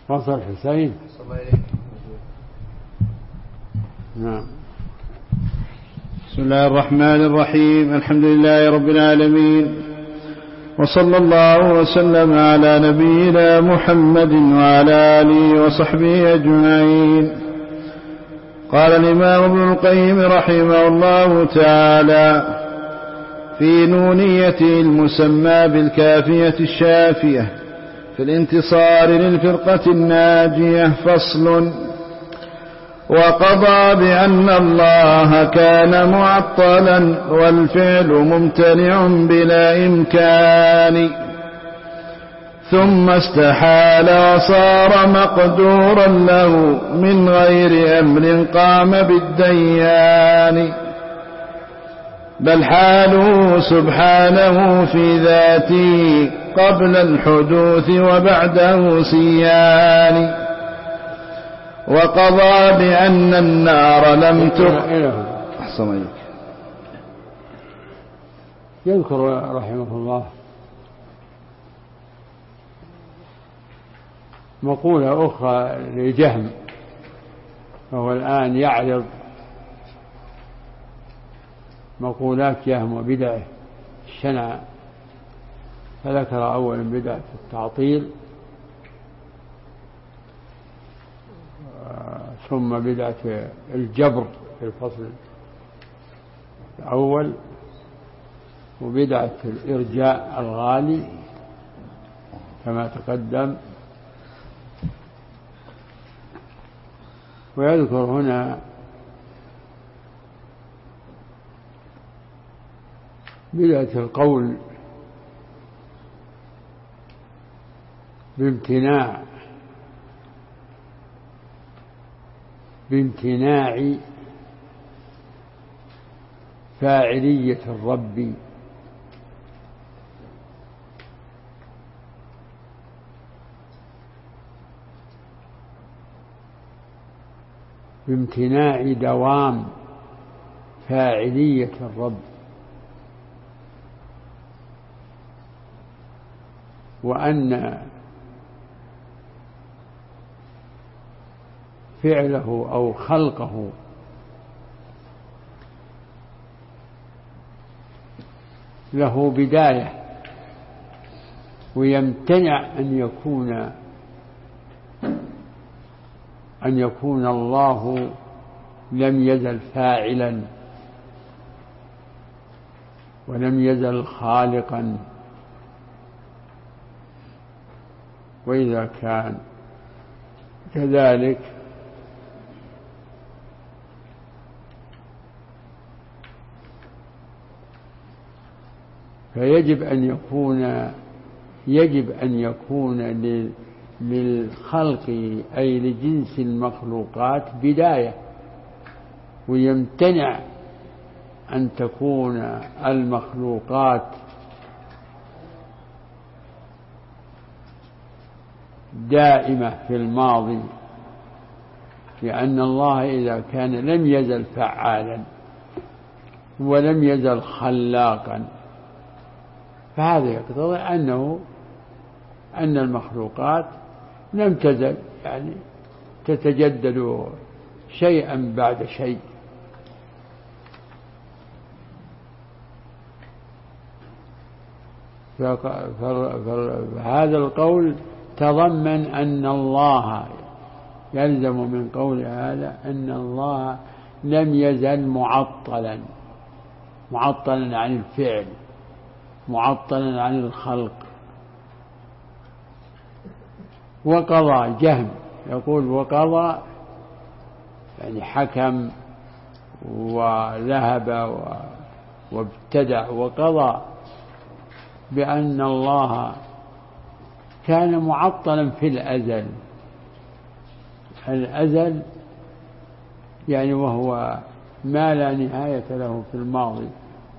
فصل حسين. نعم. بسم الله الرحمن الرحيم. الحمد لله رب العالمين، وصلى الله وسلم على نبينا محمد وعلى آله وصحبه أجمعين. قال الإمام ابن القيم رحمه الله تعالى في نونيته المسمى بالكافية الشافية في الانتصار للفرقة الناجية: فصل. وقضى بأن الله كان معطلا والفعل ممتنع بلا إمكان، ثم استحال وصار مقدورا له من غير أمر قام بالديان، بل حاله سبحانه في ذاته قبل الحدوث وبعده سيان. وقضى بأن النار لم أحسن. يذكر رحمه الله مقولة أخرى لجهم، وهو الآن يعرض مقولات جهم وبدعه الشنعة، فذكر أولا بدعة التعطيل، ثم بدعة الجبر في الفصل الأول، وبدعة الإرجاء الغالي كما تقدم. ويذكر هنا بدعة القول بامتناع فاعلية الرب بامتناع دوام فاعلية الرب، وأن فعله أو خلقه له بداية، ويمتنع أن يكون الله لم يزل فاعلا ولم يزل خالقا. وإذا كان كذلك فيجب أن يكون للخلق أي لجنس المخلوقات بداية، ويمتنع أن تكون المخلوقات دائمة في الماضي، لأن الله إذا كان لم يزل فعالا ولم يزل خلاقا، فهذا يقتضي أن المخلوقات لم تزل يعني تتجدد شيئا بعد شيء. فهذا القول تضمن أن الله يلزم من قول هذا أن الله لم يزل معطلا عن الفعل، معطلا عن الخلق. وقضى جهم يقول وقضى يعني حكم وذهب وابتدع، وقضى بأن الله كان معطلا في الأزل يعني وهو ما لا نهاية له في الماضي،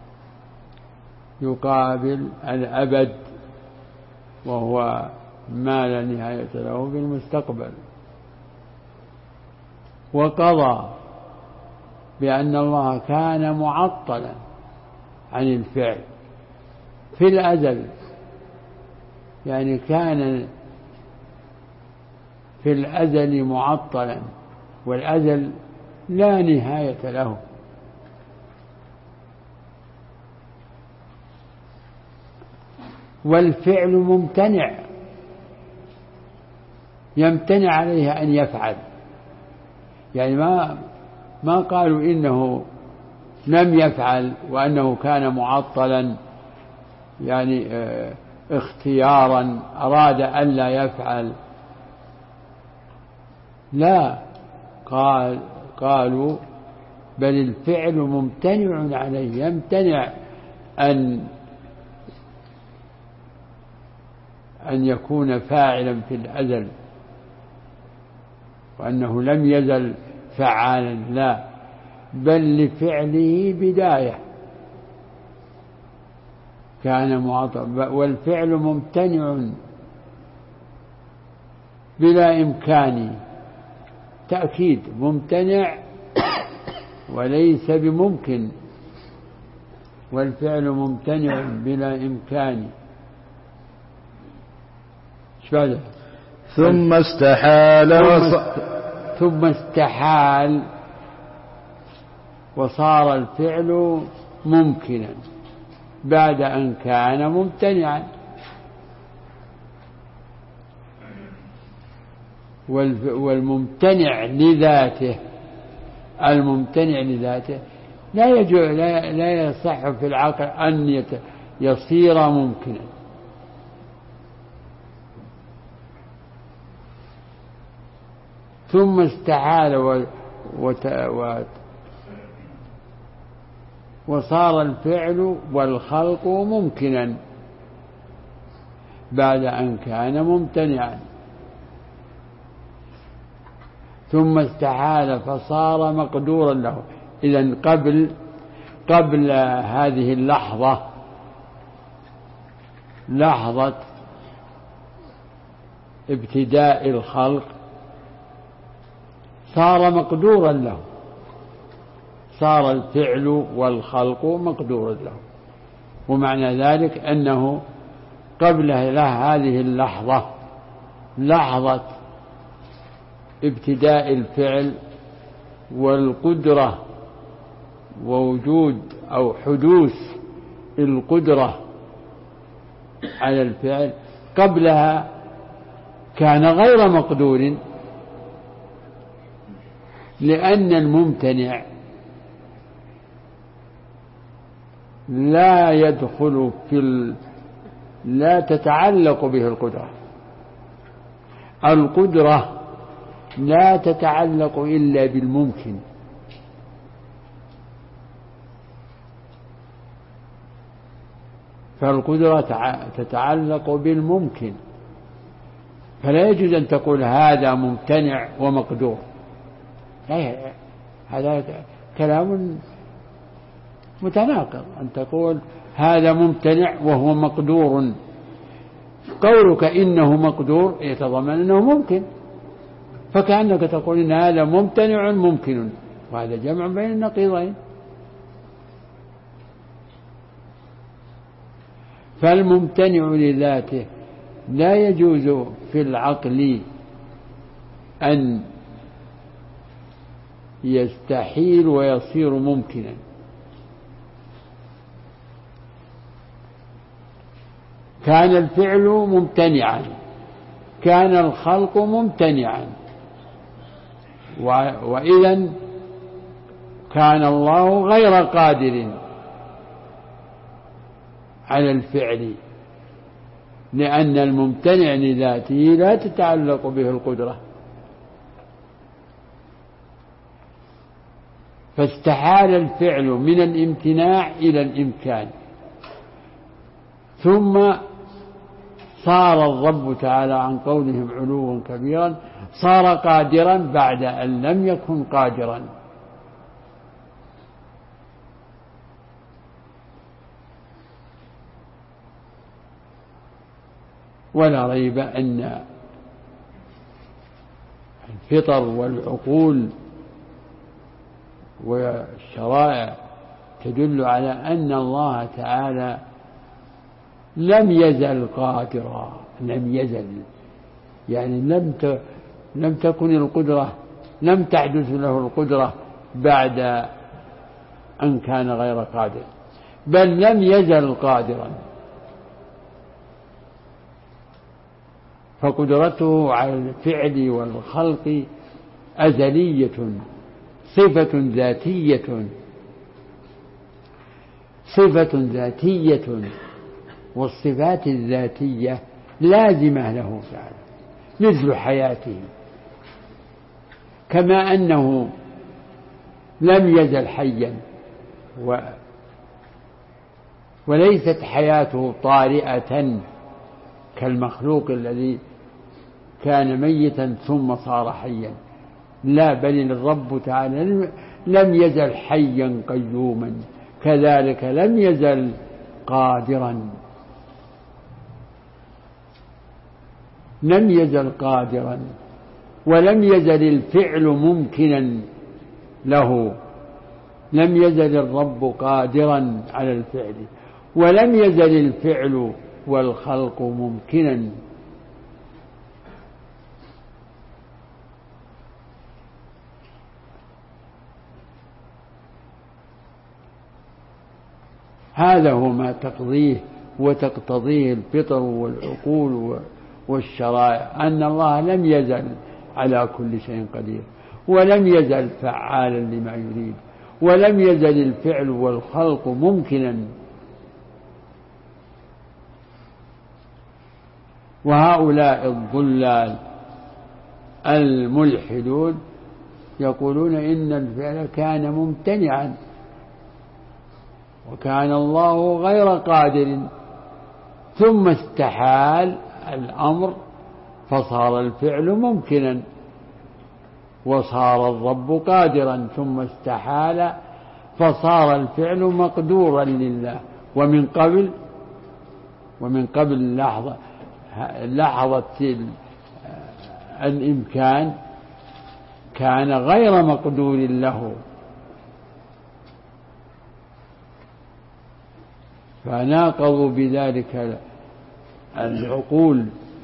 يقابل الأبد وهو ما لا نهاية له في المستقبل. وقضى بأن الله كان معطلا عن الفعل في الأزل، يعني كان في الأزل معطلا، والأزل لا نهاية له. والفعل ممتنع، يمتنع عليه أن يفعل، يعني ما قالوا إنه لم يفعل وأنه كان معطلا، يعني اختيارا أراد ألا يفعل، لا، قالوا بل الفعل ممتنع عليه، يمتنع أن يكون فاعلا في الأزل، وأنه لم يزل فعالا، لا، بل لفعله بداية كان معطلا. والفعل ممتنع بلا إمكان، تأكيد، ممتنع وليس بممكن، والفعل ممتنع بلا إمكان. ثم استحال وصار الفعل ممكنا بعد أن كان ممتنعا. والممتنع لذاته، الممتنع لذاته لا يصح في العقل أن يصير ممكنا. ثم استحال وصار الفعل والخلق ممكنا بعد أن كان ممتنعا. ثم استحال فصار مقدورا له. إذن قبل هذه اللحظة، لحظة ابتداء الخلق، صار مقدورا له، صار الفعل والخلق مقدورا له. ومعنى ذلك أنه قبل هذه اللحظة، لحظة ابتداء الفعل والقدرة ووجود أو حدوث القدرة على الفعل، قبلها كان غير مقدور، لأن الممتنع لا يدخل لا تتعلق به القدرة. القدرة لا تتعلق إلا بالممكن، فالقدرة تتعلق بالممكن، فلا يجوز أن تقول هذا ممتنع ومقدور، هذا كلام متناقض. أن تقول هذا ممتنع وهو مقدور، قولك إنه مقدور يتضمن أنه ممكن، فكأنك تقول إن هذا ممتنع ممكن، وهذا جمع بين النقيضين. فالممتنع لذاته لا يجوز في العقل أن يستحيل ويصير ممكنا. كان الفعل ممتنعا، كان الخلق ممتنعا، وإذن كان الله غير قادر على الفعل، لأن الممتنع لذاته لا تتعلق به القدرة. فاستحال الفعل من الامتناع إلى الإمكان، ثم صار الرب تعالى عن قولهم علوا كبيرا، صار قادرا بعد أن لم يكن قادرا. ولا ريب أن الفطر والعقول والشرائع تدل على أن الله تعالى لم يزل قادرا، لم يزل، يعني لم تكن القدرة، لم تحدث له القدرة بعد أن كان غير قادر، بل لم يزل قادرا، فقدرته على الفعل والخلق أزلية، صفة ذاتية، والصفات الذاتية لازمة له تعالى، مثل حياته، كما أنه لم يزل حيا وليست حياته طارئة كالمخلوق الذي كان ميتا ثم صار حيا، لا، بل الرب تعالى لم يزل حيا قيوما، كذلك لم يزل قادرا، ولم يزل الفعل ممكنا له، لم يزل الرب قادرا على الفعل، ولم يزل الفعل والخلق ممكنا. هذا هو ما تقضيه وتقتضيه الفطر والعقول والشرائع، أن الله لم يزل على كل شيء قدير، ولم يزل فعالا لما يريد، ولم يزل الفعل والخلق ممكنا. وهؤلاء الضلال الملحدون يقولون إن الفعل كان ممتنعا وكان الله غير قادر، ثم استحال الأمر فصار الفعل ممكنا، وصار الرب قادرا، ثم استحال فصار الفعل مقدورا لله. ومن قبل لحظة الإمكان كان غير مقدور له، فناقضوا بذلك العقول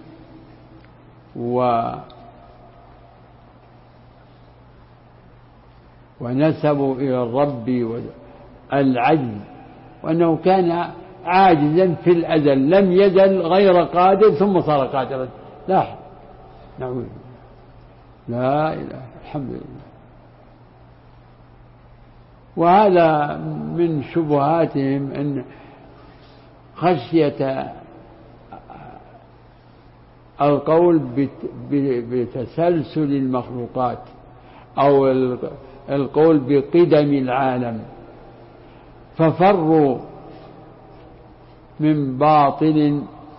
ونسبوا إلى الرب العجز، وأنه كان عاجزا في الأزل، لم يزل غير قادر ثم صار قادرا. لا، نعوذ، لا إله، الحمد لله. وهذا من شبهاتهم أن خشية القول بتسلسل المخلوقات أو القول بقدم العالم، ففروا من باطل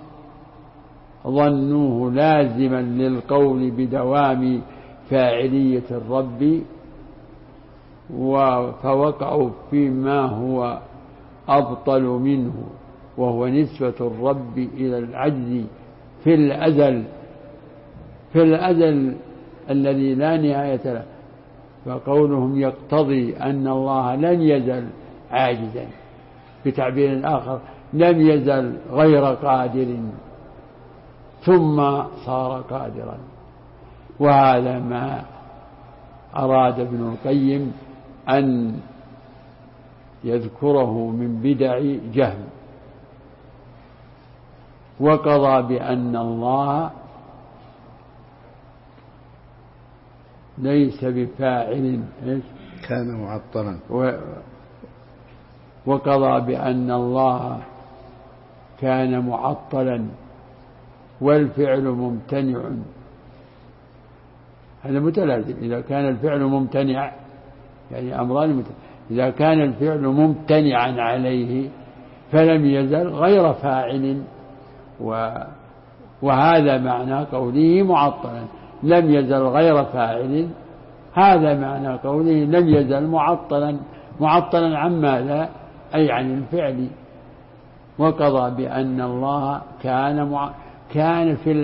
ظنوه لازما للقول بدوام فاعلية الرب، فوقعوا فيما هو أبطل منه، وهو نسبة الرب إلى العجز في الأزل الذي لا نهاية له، فقولهم يقتضي أن الله لم يزل عاجزا، بتعبير آخر لم يزل غير قادر ثم صار قادرا. وهذا ما أراد ابن القيم أن يذكره من بدع جهم، وقضى بأن الله ليس بفاعل، كان معطلا، وقضى بأن الله كان معطلا والفعل ممتنع. هذا متلازم، إذا كان الفعل ممتنع يعني أمران إذا كان الفعل ممتنعا عليه فلم يزل غير فاعل، وهذا معنى قوله معطلا، لم يزل غير فاعل، هذا معنى قوله لم يزل معطلا عن ماذا؟ أي عن الفعل. وقضى بأن الله كان في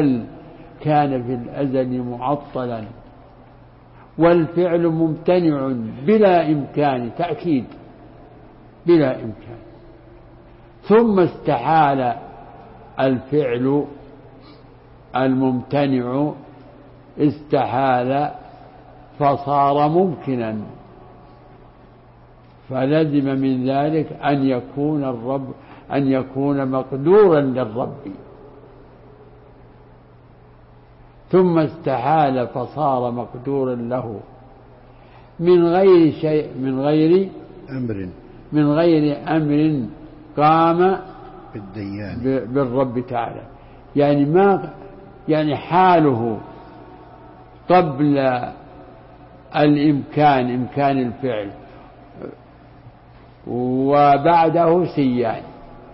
الأزل معطلا والفعل ممتنع بلا إمكان، تأكيد بلا إمكان، ثم استحال الفعل الممتنع استحال فصار ممكنا، فلزم من ذلك أن يكون مقدورا للرب، ثم استحال فصار مقدورا له من غير شيء، من غير أمر قام بالرب تعالى. يعني حاله قبل إمكان الفعل وبعده سيان.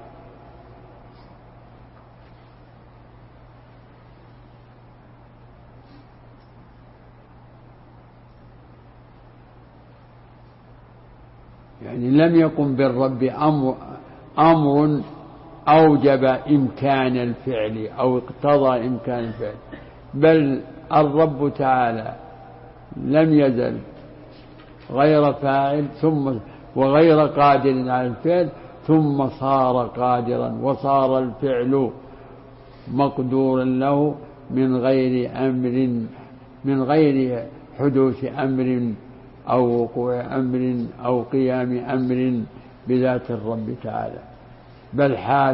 يعني لم يقم بالرب أمر أوجب إمكان الفعل أو اقتضى إمكان الفعل، بل الرب تعالى لم يزل غير فاعل وغير قادر على الفعل، ثم صار قادرا وصار الفعل مقدورا له من غير حدوث أمر أو وقوع أمر أو قيام أمر بذات الرب تعالى، بل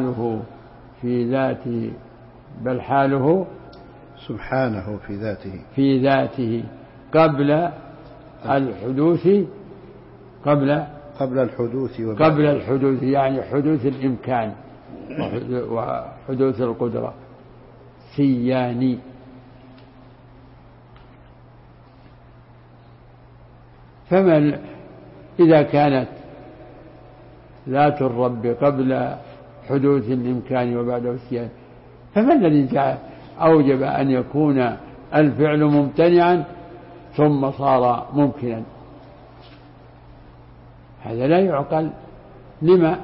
حاله سبحانه في ذاته قبل الحدوث يعني حدوث الإمكان وحدوث القدرة سياني. فمن إذا كانت ذات الرب قبل حدوث الإمكان وبعده السيان، فما الذي أوجب أن يكون الفعل ممتنعا ثم صار ممكنا؟ هذا لا يعقل. لما؟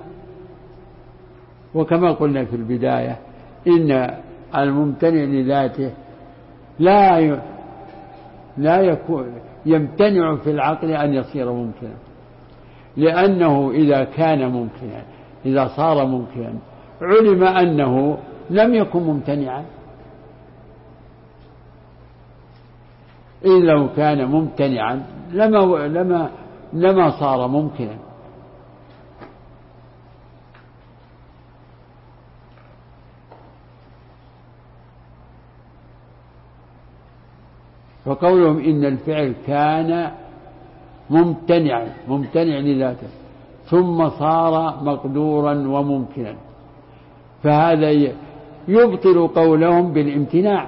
وكما قلنا في البداية إن الممتنع لذاته لا يكون يمتنع في العقل أن يصير ممكنا، لأنه إذا كان ممكنا، إذا صار ممكنا، علم أنه لم يكن ممتنعا. إن لو كان ممتنعا لما صار ممكنا. فقولهم إن الفعل كان ممتنع لذاته ثم صار مقدورا وممكنا، فهذا يبطل قولهم بالامتناع،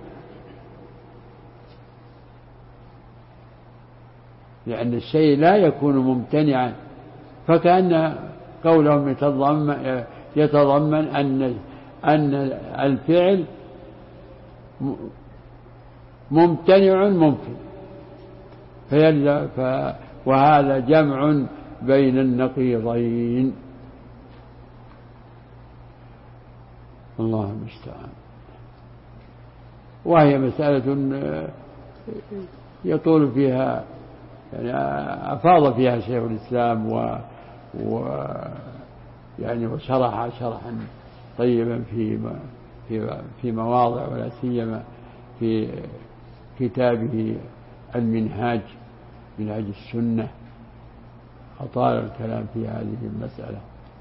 لأن الشيء لا يكون ممتنعا، فكأن قولهم يتضمن أن الفعل ممتنع ممكن، وهذا جمع بين النقيضين. الله المستعان. وهي مسألة يطول فيها، يعني أفاض فيها شيخ الإسلام يعني وشرح شرحا طيبا في مواضع، ولا سيما في كتابه المنهاج، منهاج السنة، أطال الكلام في هذه المسألة.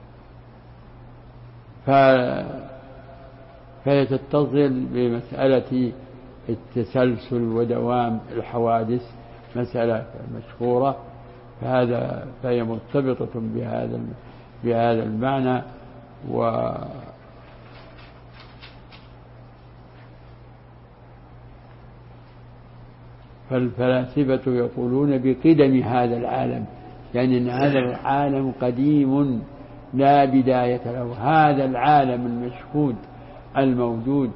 فهي تتصل بمسألة التسلسل ودوام الحوادث، مسألة مشهورة، فهي مرتبطة بهذا المعنى. فالفلاسفة يقولون بقدم هذا العالم، يعني أن هذا العالم قديم لا بداية له، هذا العالم المشهود الموجود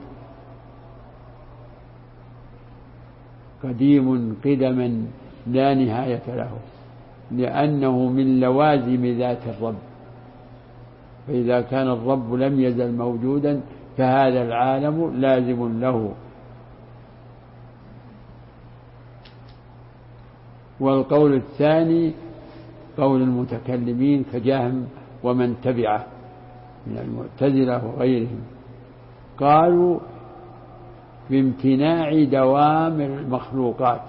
قديم قدما لا نهاية له، لأنه من لوازم ذات الرب، فإذا كان الرب لم يزل موجودا فهذا العالم لازم له. والقول الثاني قول المتكلمين كجهم ومن تبعه من المعتزلة وغيرهم، قالوا بامتناع دوام المخلوقات.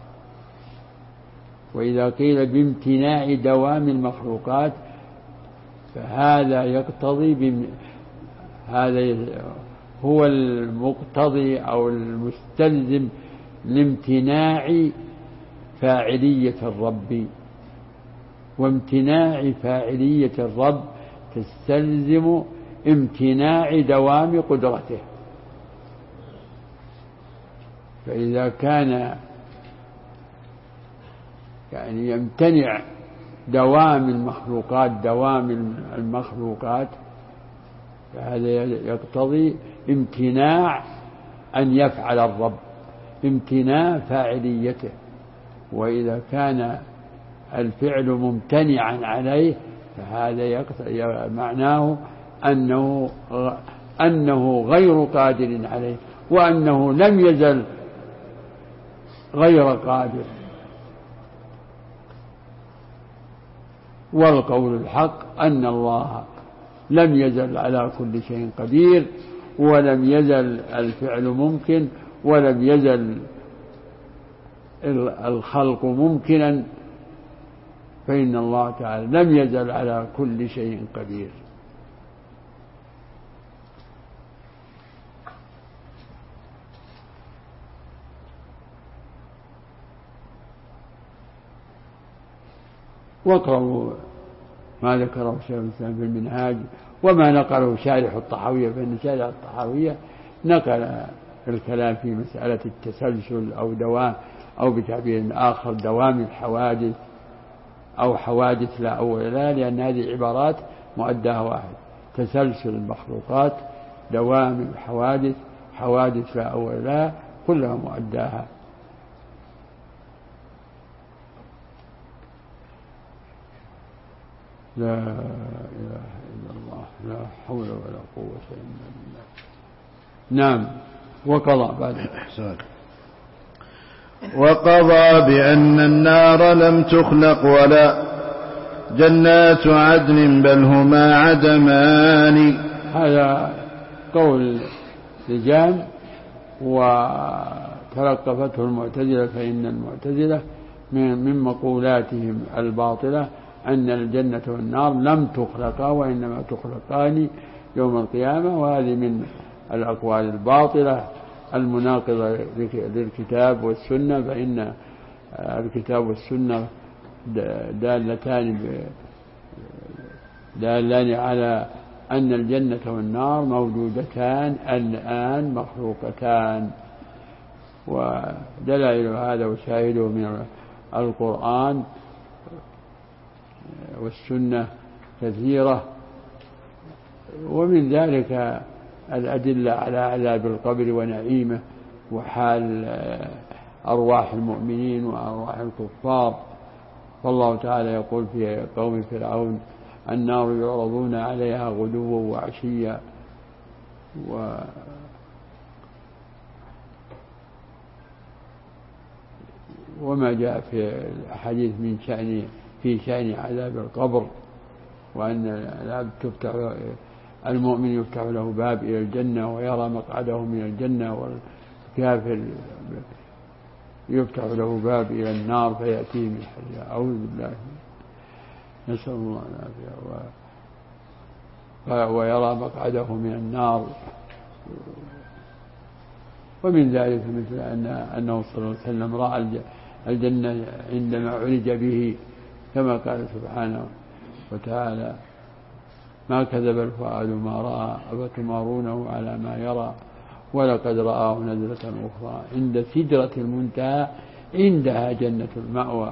وإذا قيل بامتناع دوام المخلوقات فهذا يقتضي هذا هو المقتضي أو المستلزم لامتناع فاعلية الرب، وامتناع فاعلية الرب تستلزم امتناع دوام قدرته. فإذا كان يعني يمتنع دوام المخلوقات فهذا يقتضي امتناع أن يفعل الرب، امتناع فاعليته. وإذا كان الفعل ممتنعا عليه فهذا معناه أنه غير قادر عليه، وأنه لم يزل غير قادر. والقول الحق أن الله لم يزل على كل شيء قدير، ولم يزل الفعل ممكن، ولم يزل الخلق ممكنا، فإن الله تعالى لم يزل على كل شيء قدير. واقرأوا ما ذكره شيخ الإسلام في المنهاج وما نقله شارح الطحاوية، فإن شارح الطحاوية نقل الكلام في مسألة التسلسل أو بتعبير آخر دوام الحوادث أو حوادث لا أول لها، لأن هذه عبارات مؤداها واحد: تسلسل المخلوقات، دوام الحوادث، حوادث لا أول لها، كلها مؤداها. لا إله إلا الله، لا حول ولا قوة إلا بالله. نعم. وقضى بعد وقضى بأن النار لم تخلق ولا جنات عدن بل هما عدمان. هذا قول لجام وتلقفته المعتزلة، فإن المعتزلة من مقولاتهم الباطلة أن الجنة والنار لم تخلقا وإنما تخلقان يوم القيامة، وهذه من الأقوال الباطلة المناقضة للكتاب والسنة. فإن الكتاب والسنة دالان على أن الجنة والنار موجودتان الآن مخلوقتان، ودلائل هذا وشاهده من القرآن والسنة كثيرة، ومن ذلك الأدلة على عذاب القبر ونعيمه وحال أرواح المؤمنين وأرواح الكفار. فالله تعالى يقول في قوم فرعون: النار يعرضون عليها غدوا وعشيا. وما جاء في الحديث في شأن عذاب القبر، وأن العبد المؤمن يفتح له باب إلى الجنة ويرى مقعده من الجنة، والكافر يفتح له باب إلى النار فيأتيه من حرها. أعوذ بالله، نسأل الله العافية. ويرى مقعده من النار. ومن ذلك مثل أنه صلى الله عليه وسلم رأى الجنة عندما عرج به، كما قال سبحانه وتعالى: ما كذب الفؤاد ما رأى أفتمارونه على ما يرى ولقد رآه نزلة أخرى عند سدرة المنتهى عندها جنة المأوى.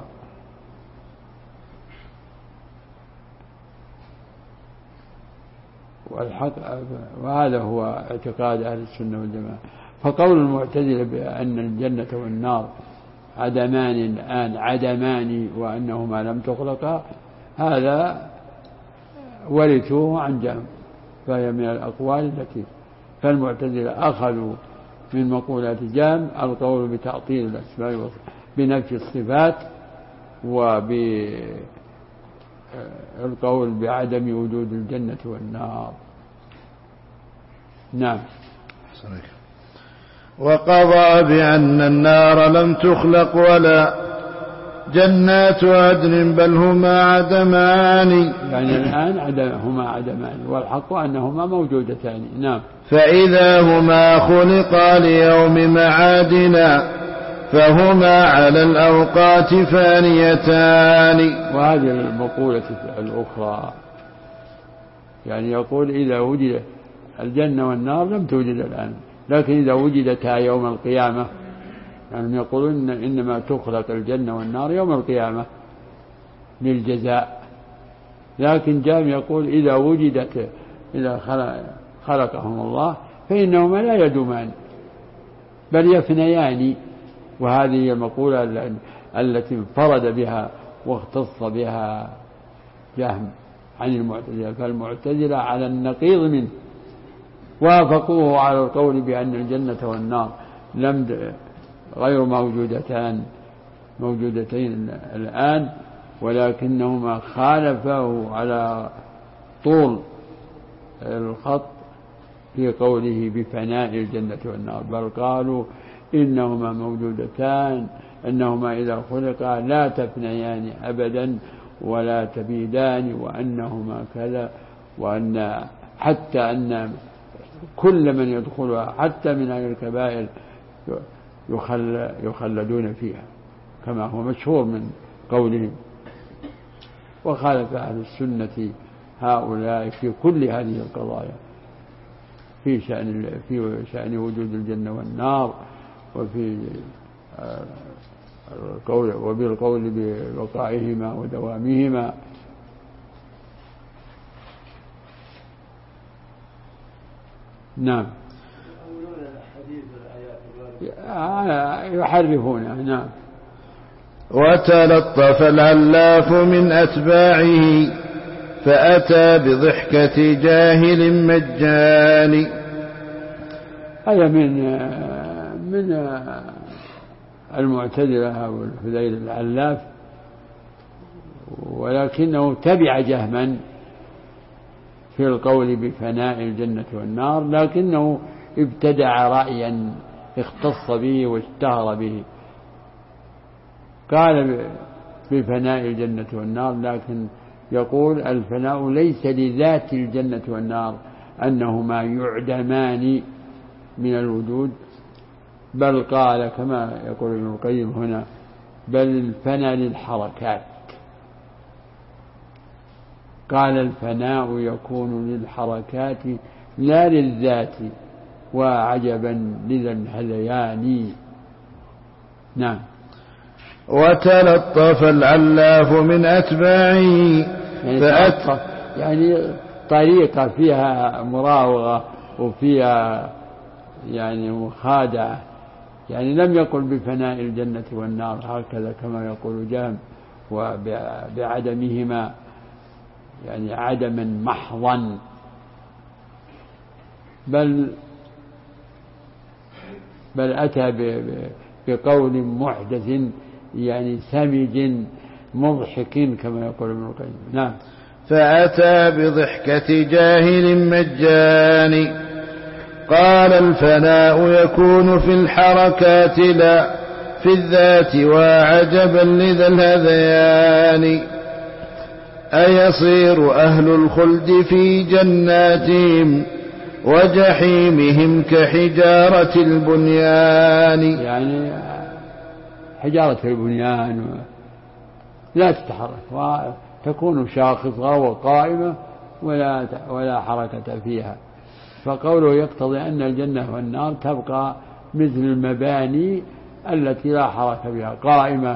وهذا هو اعتقاد أهل السنة والجماعة. فقول المعتزلة بأن الجنة والنار عدمان الآن عدمان وأنهما لم تخلقا، هذا ورثوه عن جهم، فهي من الأقوال التي فالمعتزلة أخذوا من مقولات جهم القول بتعطيل الأسماء بنفي الصفات، وبالقول بعدم وجود الجنة والنار. نعم. وقضى بأن النار لم تخلق ولا جنات عدن بل هما عدمان. يعني الآن هما عدمان والحق أنهما موجودتان. نعم. فإذا هما خلقا ليوم معادنا فهما على الأوقات فانيتان. وهذه المقولة الأخرى يعني يقول إذا وجد الجنة والنار لم توجد الآن، لكن إذا وجدتا يوم القيامة يعني يقولون إنما تخلق الجنة والنار يوم القيامة للجزاء، لكن جام يقول إذا وجدت إذا خلقهم الله فإنهما لا يدومان بل يفنيان. وهذه هي المقولة التي انفرد بها واختص بها جهم عن المعتزلة، فالمعتزلة على النقيض منه وافقوه على القول بأن الجنة والنار غير موجودتين الآن، ولكنهما خالفه على طول الخط في قوله بفناء الجنة والنار، بل قالوا إنهما موجودتان، أنهما إذا خلقا لا تفنيان أبدا ولا تبيدان، وأنهما كذا، وأن حتى أن كل من يدخلها حتى من أهل الكبائر يخلدون فيها كما هو مشهور من قولهم. وخالف أهل السنة هؤلاء في كل هذه القضايا في شأن وجود الجنة والنار، وفي وبالقول بوقائهما ودوامهما. نعم. يحرفونها. نعم. وتلطف العلاف من أتباعه فأتى بضحكة جاهل مجاني. هذا من المعتزلة والفذيل العلاف، ولكنه تبع جهما في القول بفناء الجنة والنار، لكنه ابتدع رأيا اختص به واشتهر به، قال بفناء الجنة والنار، لكن يقول الفناء ليس لذات الجنة والنار أنهما يعدمان من الوجود، بل قال كما يقول ابن القيم هنا بل الفناء للحركات، قال الفناء يكون للحركات لا للذات، وعجبا لذا الهذيان. نعم. وتلطف العلاف من أتباعه يعني طريقة فيها مراوغة وفيها يعني مخادعة، يعني لم يقل بفناء الجنة والنار هكذا كما يقول جهم وبعدمهما يعني عدما محضا، بل أتى بقول محدث يعني سمج مضحك كما يقول ابن القيم. نعم. فأتى بضحكة جاهل مجاني قال الفناء يكون في الحركات لا في الذات، وعجبا لذا الهذيان. أيصير أهل الخلد في جناتهم وجحيمهم كحجارة البنيان. يعني حجارة البنيان لا تتحرك وتكون شاخصة وقائمة ولا حركة فيها، فقوله يقتضي أن الجنة والنار تبقى مثل المباني التي لا حركة بها، قائمة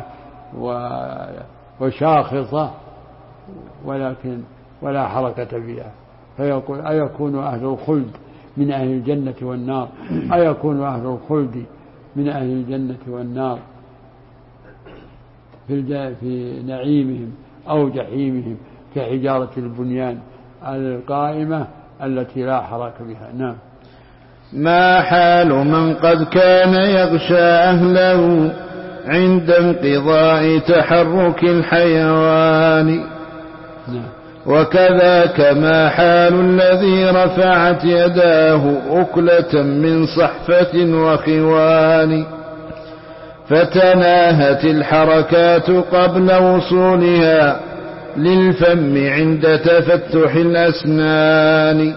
وشاخصة ولكن ولا حركة بها. فيقول أيكون أهل الخلد من أهل الجنة والنار، أيكون أهل الخلد من أهل الجنة والنار في نعيمهم أو جحيمهم كحجارة البنيان القائمة التي لا حركة بها. نعم. ما حال من قد كان يغشى أهله عند انقضاء تحرك الحيوان. نعم. وكذاك ما حال الذي رفعت يداه أكلة من صحفة وخوان فتناهت الحركات قبل وصولها للفم عند تفتح الأسنان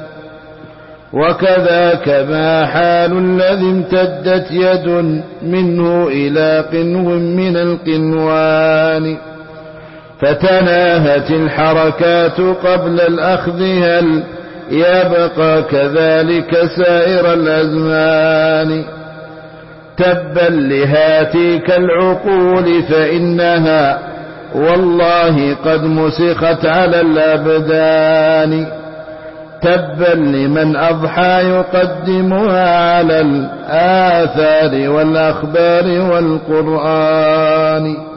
وكذاك ما حال الذي امتدت يد منه إلى قنو من القنوان فتناهت الحركات قبل الأخذ هل يبقى كذلك سائر الأزمان تبا لهاتيك العقول فإنها والله قد مسخت على الأبدان تبا لمن أضحى يقدمها على الآثار والأخبار والقرآن.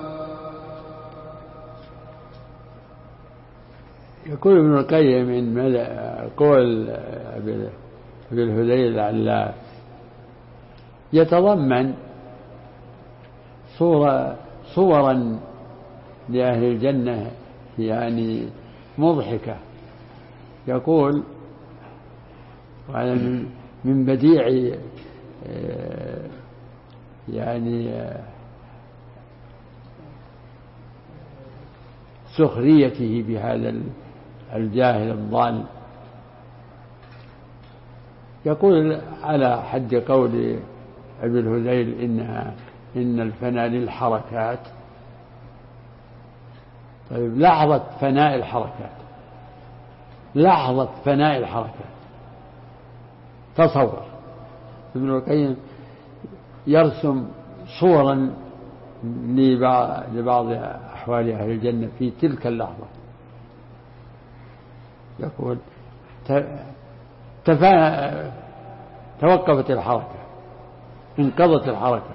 يقول ابن القيم من قول ابن الهذيل العلاف يتضمن صورا لأهل الجنة يعني مضحكة. يقول وهذا من بديع يعني سخريته بهذا الجاهل الضال. يقول على حد قول ابن الهذيل إن الفناء للحركات. طيب لحظة فناء الحركات تصور ابن القيم يرسم صورا لبعض أحوال أهل الجنة في تلك اللحظة. يقول توقفت الحركة انقضت الحركة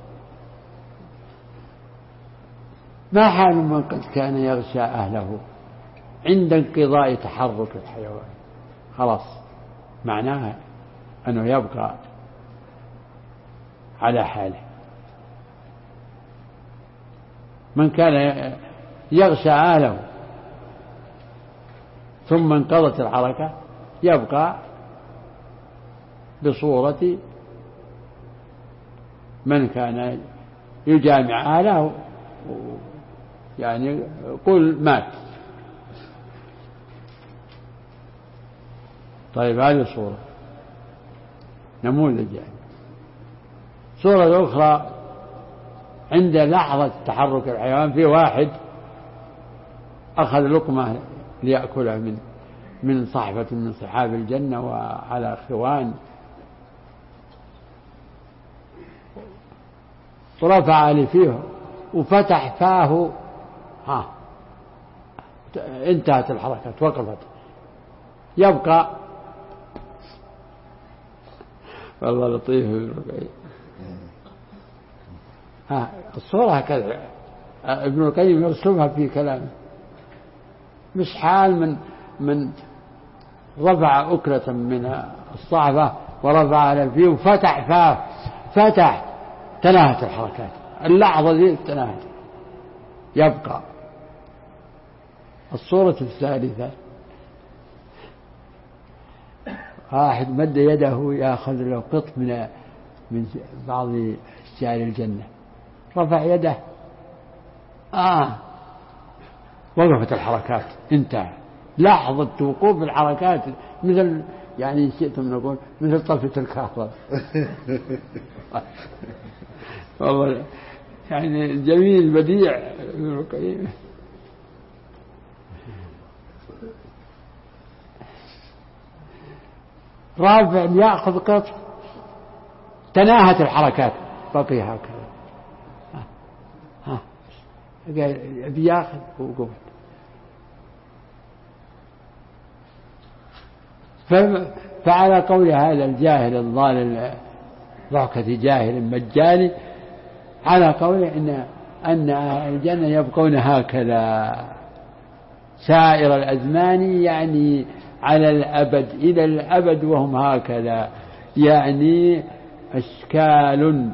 ما حال من قد كان يغشى أهله عند انقضاء تحرك الحيوان. خلاص معناها أنه يبقى على حاله. من كان يغشى أهله ثم انقضت الحركة يبقى بصورة من كان يجامع أهله يعني قل مات. طيب هذه صورة نموذج يعني. صورة أخرى عند لحظة تحرك الحيوان في واحد أخذ لقمة ليأكلها من صحفة من صحاف الجنة وعلى خوان ورفع لفيه وفتح فاه انتهت الحركة توقفت يبقى والله لطيف. الصورة هكذا ابن القيم يرسمها في كلامه. مش حال من رفع أكلة من الصحفة ورفع لفيه وفتح فاه تناهت الحركات. اللحظة دي تناهت يبقى. الصورة الثالثة واحد مد يده يأخذ له قط من بعض أشجار الجنة رفع يده وقفت الحركات انتهى. لحظة وقوف الحركات مثل يعني شئتم نقول مثل طفة الكهرباء. والله يعني جميل بديع. رافع يأخذ قط تناهت الحركات بقي هكذا بياخذ وقفت. فعلى قول هذا الجاهل الضال ضحكة جاهل مجاني على قوله أن أهل الجنة يبقون هكذا سائر الأزمان يعني على الأبد إلى الأبد وهم هكذا يعني أشكال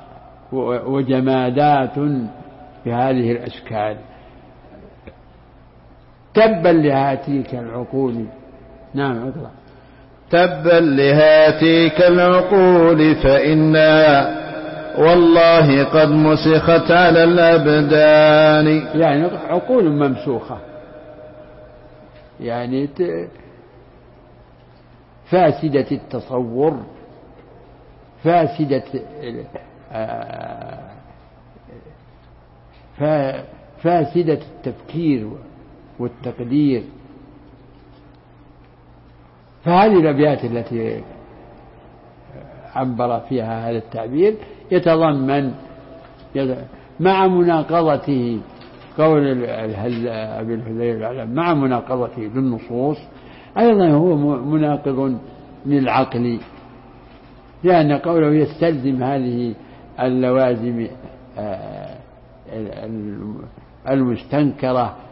وجمادات بهذه الأشكال. تبا لهاتيك العقول. نعم اقرأ. تبا لهاتيك العقول فإنا والله قد مسخت على الأبدان. يعني عقول ممسوخة، يعني فاسدة التصور، فاسدة التفكير والتقدير. فهذه الأبيات التي عبر فيها هذا التعبير يتضمن مع مناقضته قول أبي الهذيل العلم، مع مناقضته بالنصوص أيضا هو مناقض للعقل، لأن قوله يستلزم هذه اللوازم المستنكرة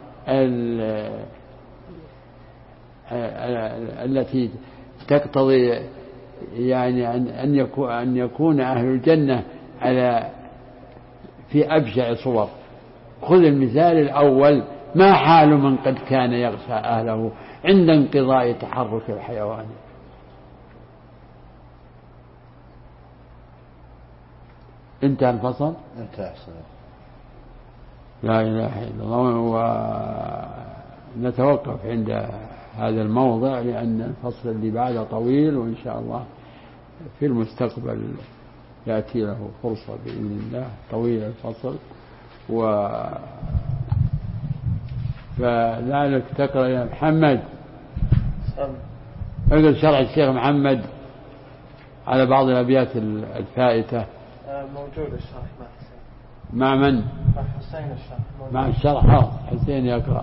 التي تقتضي يعني أن يكون أهل الجنة في أبشع صور. خذ المثال الأول: ما حال من قد كان يغشى أهله عند انقضاء تحرك الحيوان. انتهى الفصل. انتهى. لا إله إلا الله. ونتوقف عند هذا الموضع لأن الفصل اللي بعده طويل، وإن شاء الله في المستقبل يأتي له فرصة بإذن الله. طويل الفصل، فلعلك تقرأ يا محمد. اقرأ شرح الشيخ محمد على بعض الأبيات الفائتة. موجود الشرح مع من؟ مع حسين الشرح. مع الشرح. حسين يقرأ.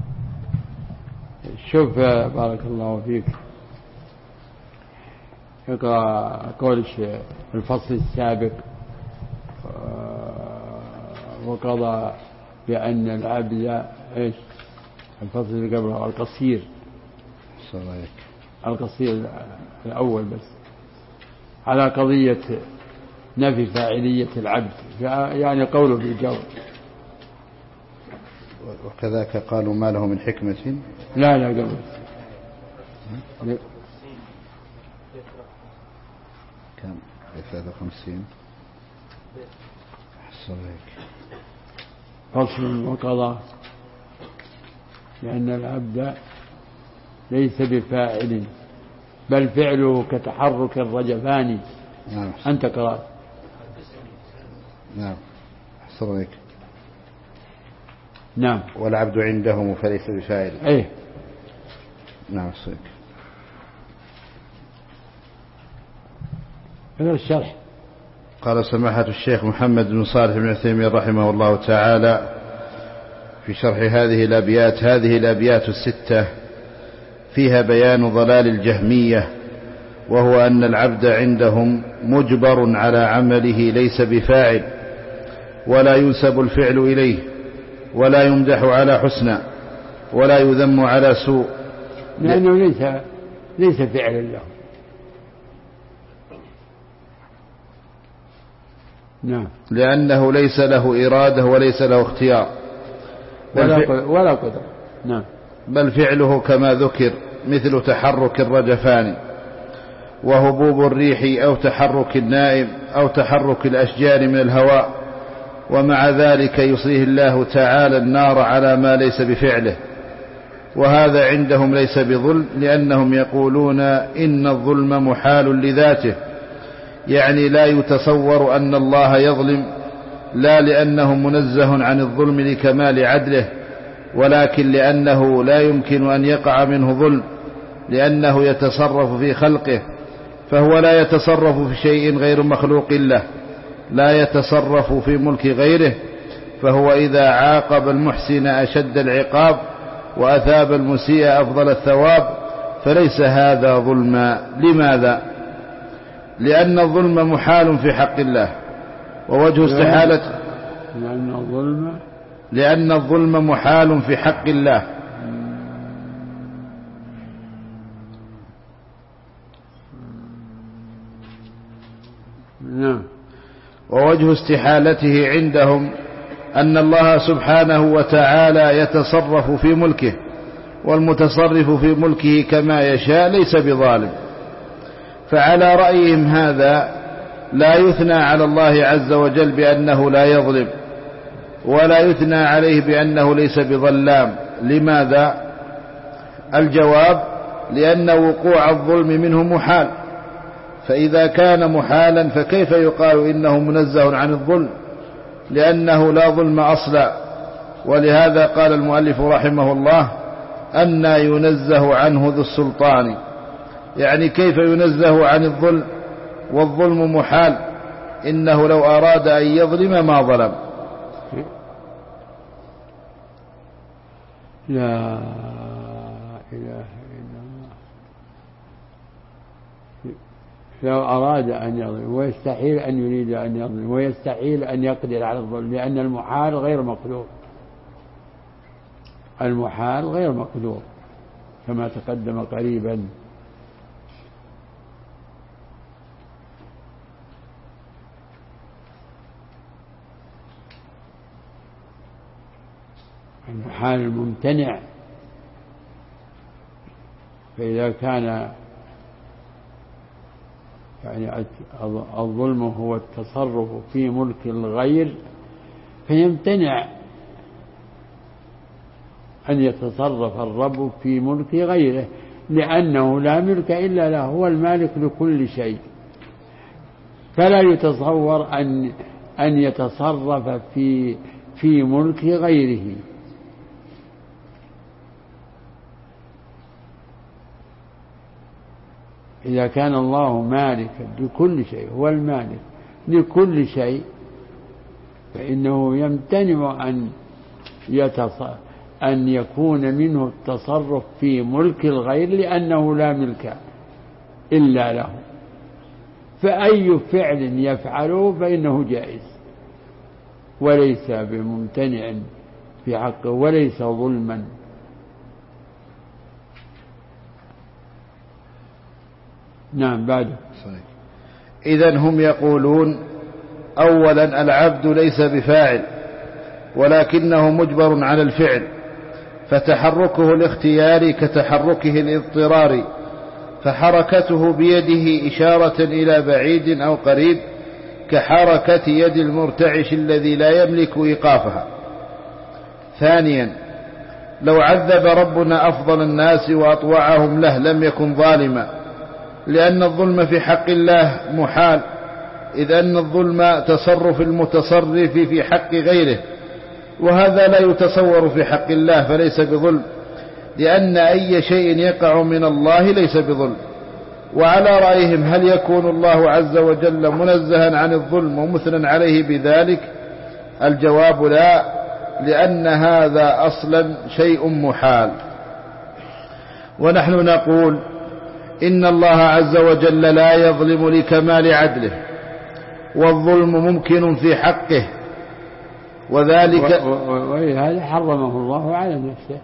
شوف بارك الله فيك، اقرأ قول الفصل السابق: وقضى بأن العبد ايش؟ الفصل اللي قبله القصير. القصير الأول بس على قضية نفي فاعلية العبد، يعني قوله بالجر. وكذاك قالوا ما له من حكمة. لا قبل. كم 53 فصل وقضى لأن العبد ليس بفاعل بل فعله كتحرك الرجفان. نعم. أنت قرأت. نعم أحسن لك. نعم. والعبد عندهم فليس بفاعل. ايه. نعم أحسن لك. هذا الشرح. قال سماحة الشيخ محمد بن صالح بن عثيمين رحمه الله تعالى في شرح هذه الأبيات: هذه الأبيات الستة فيها بيان ضلال الجهمية، وهو أن العبد عندهم مجبر على عمله ليس بفاعل، ولا ينسب الفعل إليه، ولا يمدح على حسنى، ولا يذم على سوء، لأنه ليس فعلا له. نعم. لأنه ليس له إرادة وليس له اختيار ولا قدر. نعم. بل فعله كما ذكر مثل تحرك الرجفان وهبوب الريح أو تحرك النائم أو تحرك الأشجار من الهواء، ومع ذلك يصيه الله تعالى النار على ما ليس بفعله، وهذا عندهم ليس بظلم، لأنهم يقولون إن الظلم محال لذاته، يعني لا يتصور أن الله يظلم، لا لأنه منزه عن الظلم لكمال عدله، ولكن لأنه لا يمكن أن يقع منه ظلم، لأنه يتصرف في خلقه، فهو لا يتصرف في شيء غير مخلوق له، لا يتصرف في ملك غيره، فهو إذا عاقب المحسن أشد العقاب وأثاب المسيء أفضل الثواب، فليس هذا ظلما. لماذا؟ لأن الظلم محال في حق الله، ووجه استحالة لأن الظلم محال في حق الله، ووجه استحالته عندهم أن الله سبحانه وتعالى يتصرف في ملكه والمتصرف في ملكه كما يشاء ليس بظالم. فعلى رأيهم هذا لا يثنى على الله عز وجل بأنه لا يظلم، ولا يثنى عليه بأنه ليس بظلام. لماذا؟ الجواب: لأن وقوع الظلم منه محال، فإذا كان محالا فكيف يقال إنه منزه عن الظلم؟ لأنه لا ظلم أصلا. ولهذا قال المؤلف رحمه الله: أنى ينزه عنه ذو السلطان، يعني كيف ينزه عن الظلم والظلم محال؟ إنه لو أراد أن يظلم ما ظلم. لا إله إلا الله. لو أراد أن يظلم، ويستحيل أن يريد أن يظلم، ويستحيل أن يقدر على الظلم، لأن المحال غير مقدور. المحال غير مقدور كما تقدم قريبا. المحال الممتنع. فإذا كان يعني الظلم هو التصرف في ملك الغير، فيمتنع أن يتصرف الرب في ملك غيره، لأنه لا ملك إلا له، هو المالك لكل شيء، فلا يتصور أن يتصرف في ملك غيره. إذا كان الله مالكا لكل شيء، هو المالك لكل شيء، فإنه يمتنع أن يكون منه التصرف في ملك الغير، لأنه لا ملك إلا له. فأي فعل يفعله فإنه جائز، وليس بممتنع في حقه، وليس ظلما. نعم. بعد. إذن هم يقولون: أولا العبد ليس بفاعل، ولكنه مجبر على الفعل، فتحركه الاختياري كتحركه الاضطراري، فحركته بيده إشارة إلى بعيد أو قريب كحركة يد المرتعش الذي لا يملك إيقافها. ثانيا، لو عذب ربنا أفضل الناس وأطوعهم له لم يكن ظالما، لأن الظلم في حق الله محال، إذ أن الظلم تصرف المتصرف في حق غيره، وهذا لا يتصور في حق الله فليس بظلم، لأن أي شيء يقع من الله ليس بظلم. وعلى رأيهم هل يكون الله عز وجل منزها عن الظلم ومثلا عليه بذلك؟ الجواب لا، لأن هذا أصلا شيء محال. ونحن نقول إن الله عز وجل لا يظلم لكمال عدله، والظلم ممكن في حقه، وذلك ولهذا حرمه الله على نفسه.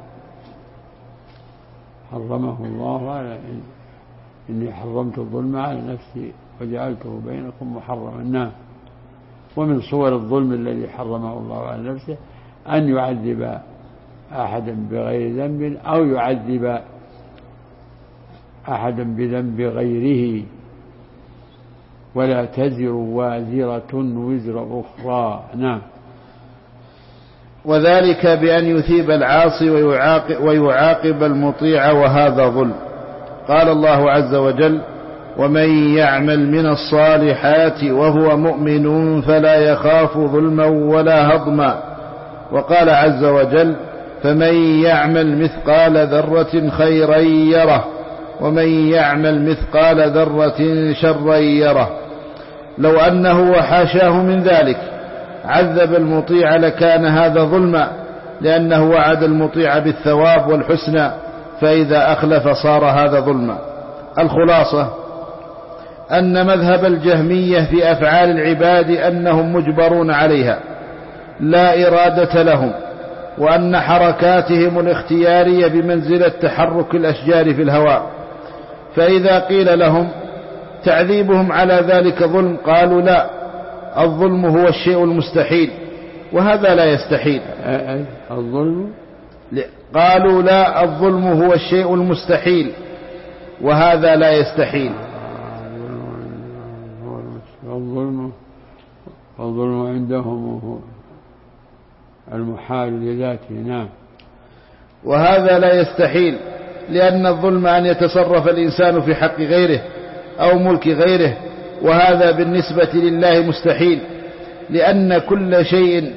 حرمه الله على إني حرمت الظلم على نفسي وجعلته بينكم محرما. نعم. ومن صور الظلم الذي حرمه الله على نفسه أن يعذب أحدا بغير ذنب، أو يعذب أحدا بذنب غيره، ولا تزر وازرة وزر أخرى. نعم. وذلك بأن يثيب العاصي ويعاقب المطيع، وهذا ظلم. قال الله عز وجل: ومن يعمل من الصالحات وهو مؤمن فلا يخاف ظلما ولا هضما. وقال عز وجل: فمن يعمل مثقال ذرة خيرا يره، ومن يعمل مثقال ذرة شرا يره. لو أنه وحاشاه من ذلك عذب المطيع لكان هذا ظلما، لأنه وعد المطيع بالثواب والحسنى، فإذا أخلف صار هذا ظلما. الخلاصة أن مذهب الجهمية في أفعال العباد أنهم مجبرون عليها لا إرادة لهم، وأن حركاتهم الاختيارية بمنزلة تحرك الأشجار في الهواء. فإذا قيل لهم تعذيبهم على ذلك ظلم، قالوا: لا، الظلم هو الشيء المستحيل، وهذا لا يستحيل. الظلم قالوا لا، الظلم هو الشيء المستحيل، وهذا لا يستحيل. الظلم عندهم هو المحال لذاته. نعم. وهذا لا يستحيل، لأن الظلم أن يتصرف الإنسان في حق غيره أو ملك غيره، وهذا بالنسبة لله مستحيل، لأن كل شيء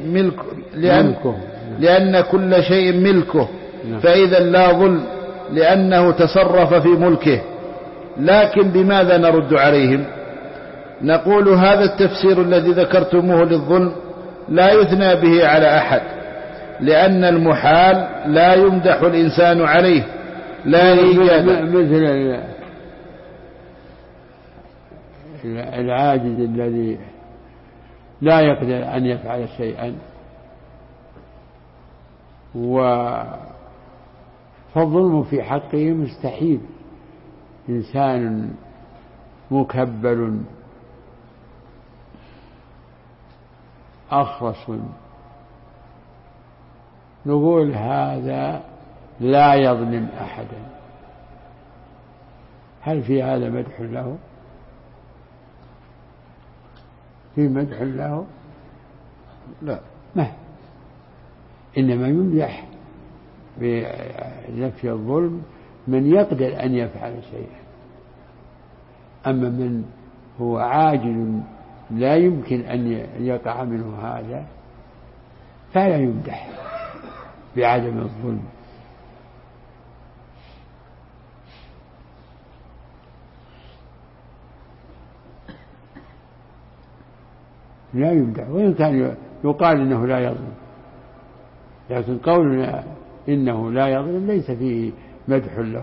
ملكه فإذا لا ظلم، لأنه تصرف في ملكه. لكن بماذا نرد عليهم؟ نقول هذا التفسير الذي ذكرتموه للظلم لا يثنى به على أحد، لأن المحال لا يمدح الإنسان عليه، لا إيجاد. مثل العاجز الذي لا يقدر أن يفعل شيئا، فالظلم في حقه مستحيل. إنسان مكبل أخرس نقول هذا لا يظلم أحدا. هل في هذا مدح له؟ في مدح له؟ لا، ما إنما يمدح بنفي الظلم من يقدر أن يفعل شيئا. أما من هو عاجز لا يمكن أن يقع منه هذا فلا يمدح بعدم الظلم. لا يمدح، وإن كان يقال إنه لا يظلم، لكن قولنا إنه لا يظلم ليس فيه مدح له،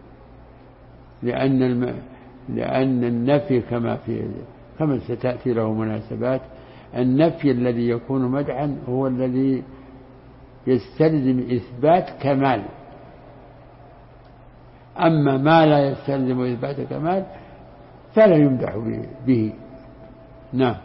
لأن النفي كما ستأتي له مناسبات، النفي الذي يكون مدحا هو الذي يستلزم إثبات كمال، أما ما لا يستلزم إثبات كمال فلا يمدح به. نعم.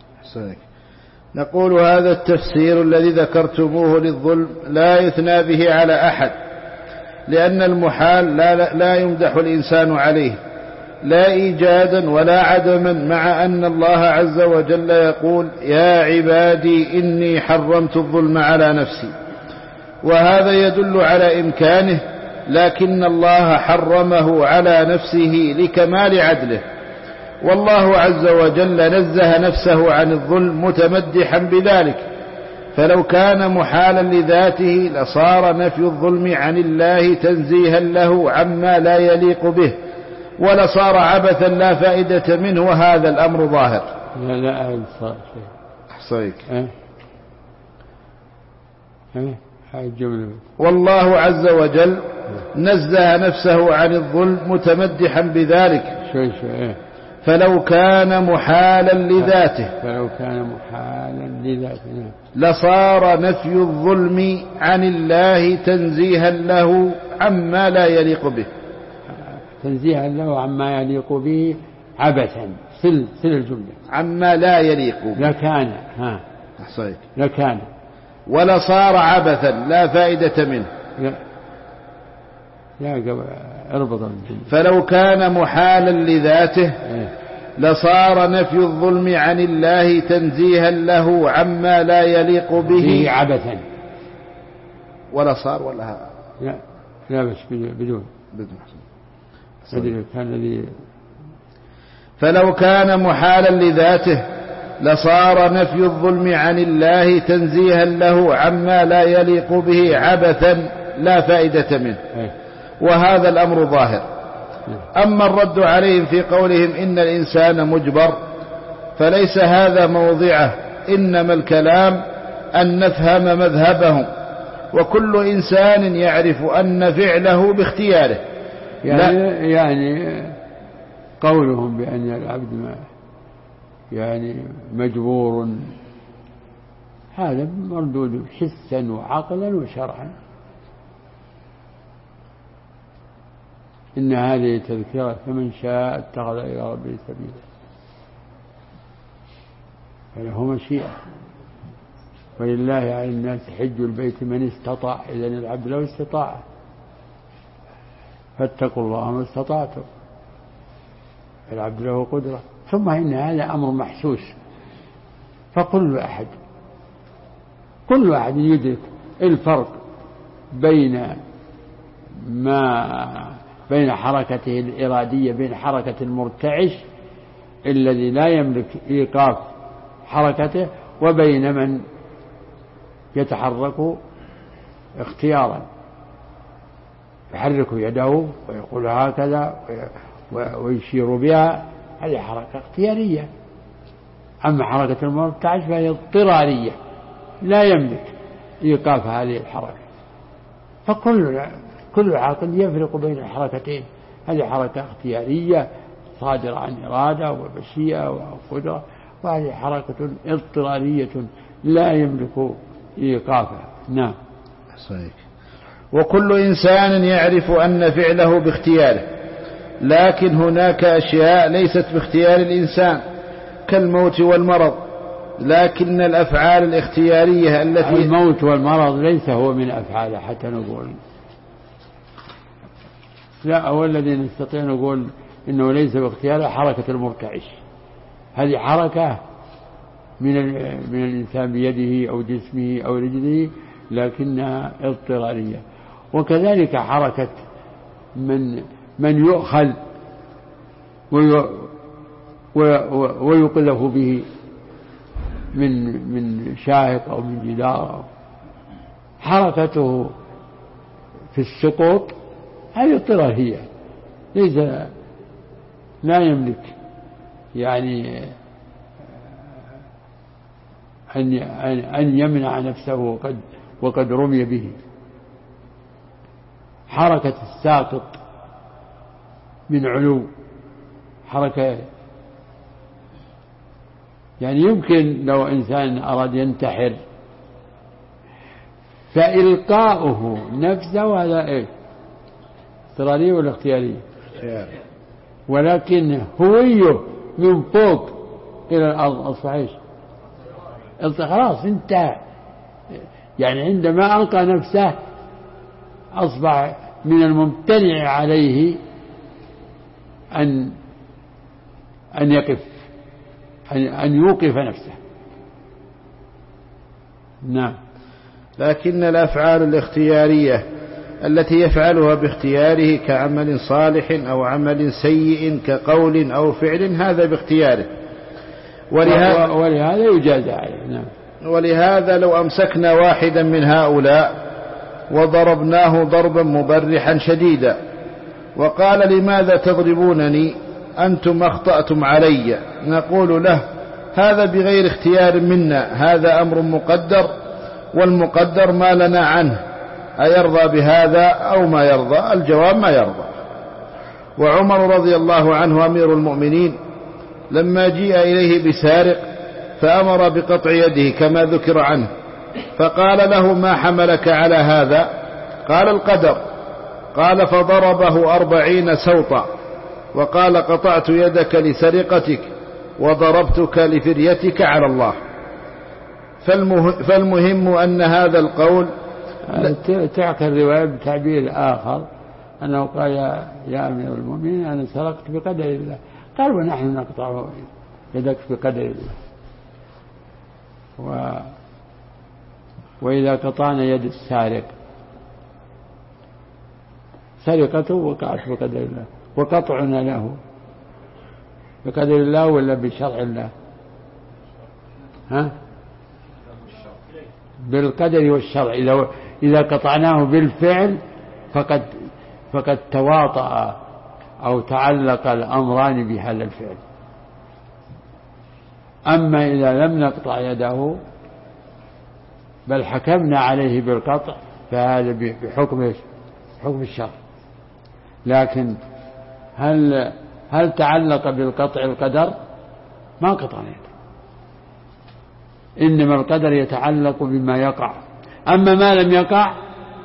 نقول هذا التفسير الذي ذكرتموه للظلم لا يثنى به على أحد، لأن المحال لا يمدح الإنسان عليه، لا إيجادا ولا عدما، مع أن الله عز وجل يقول يا عبادي إني حرمت الظلم على نفسي، وهذا يدل على إمكانه، لكن الله حرمه على نفسه لكمال عدله. والله عز وجل نزه نفسه عن الظلم متمدحا بذلك، فلو كان محالا لذاته لصار نفي الظلم عن الله تنزيها له عما لا يليق به، ولصار عبثا لا فائدة منه، وهذا الأمر ظاهر. لا أحصيك. الجملة. والله عز وجل نزه نفسه عن الظلم متمدحا بذلك، فلو كان محالا لذاته لصار نفي الظلم عن الله تنزيها له عما لا يليق به. تنزيها له عما يليق به عبثا، سل الجملة عما لا يليق لكان أحصيك. لكان ولصار عبثا لا فائدة منه. لا اربط الجملة. فلو كان محالا لذاته لصار نفي الظلم عن الله تنزيها له عما لا يليق به عبثا. ولا صار ولا لا بس بدون فلو كان محالا لذاته لصار نفي الظلم عن الله تنزيها له عما لا يليق به عبثا لا فائدة منه، وهذا الأمر ظاهر. أما الرد عليهم في قولهم إن الإنسان مجبر فليس هذا موضعه، إنما الكلام أن نفهم يعني وكل إنسان يعرف أن فعله باختياره. يعني قولهم بأن العبد مجبور هذا مردود حسا وعقلا وشرعا. إن هذه تذكرة فمن شاء اتخذ إلى ربه سبيلا، فله مشيئة. ولله على الناس حج البيت من استطاع، إذن العبد له استطاع، فاتقوا الله ما استطعتم، العبد له قدرة. ثم إن هذا أمر محسوس، فكل أحد يدرك الفرق بين حركته الإرادية، بين حركة المرتعش الذي لا يملك إيقاف حركته، وبين من يتحرك اختيارا، يحرك يده ويقول هكذا ويشير بها، هذه حركة اختيارية. أما حركة المرتعش فهي اضطرارية، لا يملك إيقاف هذه الحركة. فكل عاقل يفرق بين الحركتين، هذه حركة اختيارية صادرة عن إرادة ومشيئة وقدرة، وهذه حركة اضطرارية لا يملك إيقافها. نعم. صحيح. وكل إنسان يعرف أن فعله باختياره، لكن هناك أشياء ليست باختيار الإنسان كالموت والمرض، لكن الأفعال الاختيارية التي الموت والمرض ليس هو من أفعاله حتى نقول لا، هو الذي نستطيع نقول إنه ليس باختياره حركة المرتعش، هذه حركة من الإنسان بيده أو جسمه أو رجله، لكنها اضطرارية. وكذلك حركة من يؤخذ ويقذف به من شاهق أو من جدار، حركته في السقوط هذه اضطرارية، ليس لا يملك يعني أن يمنع نفسه وقد رمي به. حركة الساقط من علو حركة، يعني يمكن لو إنسان أراد ينتحر فإلقاؤه نفسه هذا إيه؟ اضطراري ولا اختياري؟ ولكن هويه من فوق إلى الأرض أصبح خلاص انتهى، يعني عندما ألقى نفسه أصبح من الممتنع عليه أن يقف، أن يوقف نفسه. نعم. لكن الأفعال الاختيارية التي يفعلها باختياره كعمل صالح أو عمل سيء كقول أو فعل هذا باختياره، ولهذا يجازى عليه. نعم. ولهذا لو أمسكنا واحدا من هؤلاء وضربناه ضربا مبرحا شديدا وقال لماذا تضربونني أنتم أخطأتم علي، نقول له هذا بغير اختيار منا، هذا أمر مقدر، والمقدر ما لنا عنه، أيرضى بهذا أو ما يرضى؟ الجواب ما يرضى. وعمر رضي الله عنه أمير المؤمنين لما جيء إليه بسارق فأمر بقطع يده كما ذكر عنه، فقال له ما حملك على هذا؟ قال القدر. قال فضربه 40 سوطا وقال قطعت يدك لسرقتك وضربتك لفريتك على الله. فالمهم أن هذا القول تعكر الرواية بتعبير آخر أنه قال يا أمير المؤمنين أنا سرقت بقدر الله، قال ونحن نقطع يدك بقدر الله. وإذا قطعنا يد السارق سرقته وقعت بقدر الله، وقطعنا له بقدر الله ولا بشرع الله؟ ها؟ بالقدر والشرع. إذا قطعناه بالفعل فقد تواطأ أو تعلق الأمران بهذا الفعل. أما إذا لم نقطع يده بل حكمنا عليه بالقطع فهذا بحكم الشرع. لكن هل تعلق بالقطع القدر؟ ما قطعنا يده، إنما القدر يتعلق بما يقع، أما ما لم يقع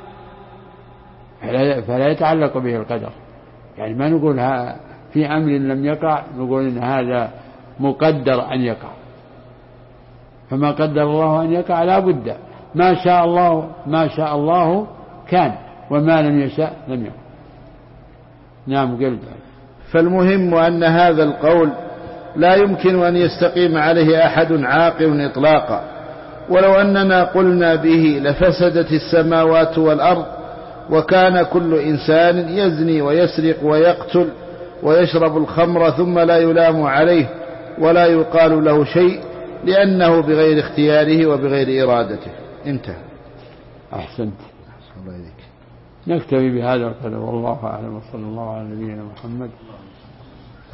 فلا يتعلق به القدر. يعني ما نقول في أمر لم يقع نقول إن هذا مقدر أن يقع، فما قدر الله أن يقع لا بد. ما شاء الله كان، وما لم يشاء لم يكن. نعم قلت. فالمهم أن هذا القول لا يمكن أن يستقيم عليه أحد عاقل إطلاقا، ولو أننا قلنا به لفسدت السماوات والأرض، وكان كل إنسان يزني ويسرق ويقتل ويشرب الخمر ثم لا يلام عليه ولا يقال له شيء، لأنه بغير اختياره وبغير إرادته. انتهى. أحسنت. الله يذكر. نكتفي بهذا القدر، والله أعلم، وصلى الله على نبينا محمد